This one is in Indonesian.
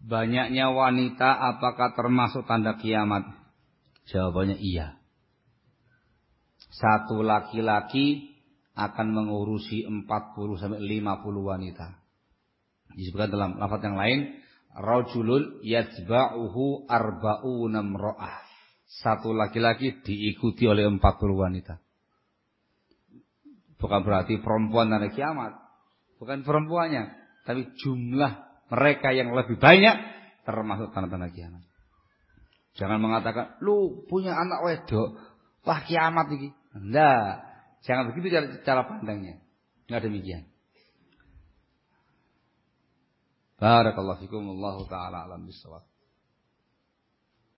banyaknya wanita apakah termasuk tanda kiamat? Jawabannya iya. Satu laki-laki akan mengurusi 40 sampai 50 wanita. Disebutkan dalam lafaz yang lain, rajulun yatba'uhu arba'una imra'ah. Satu laki-laki diikuti oleh 40 wanita. Bukan berarti perempuan tanda kiamat. Bukan perempuannya, tapi jumlah mereka yang lebih banyak termasuk tanda-tanda kiamat. Jangan mengatakan, lu punya anak wedok, wah kiamat ini. Enggak, jangan begitu cara pandangnya. Enggak demikian. Barakallahu fikum, wallahu taala alam bissawab.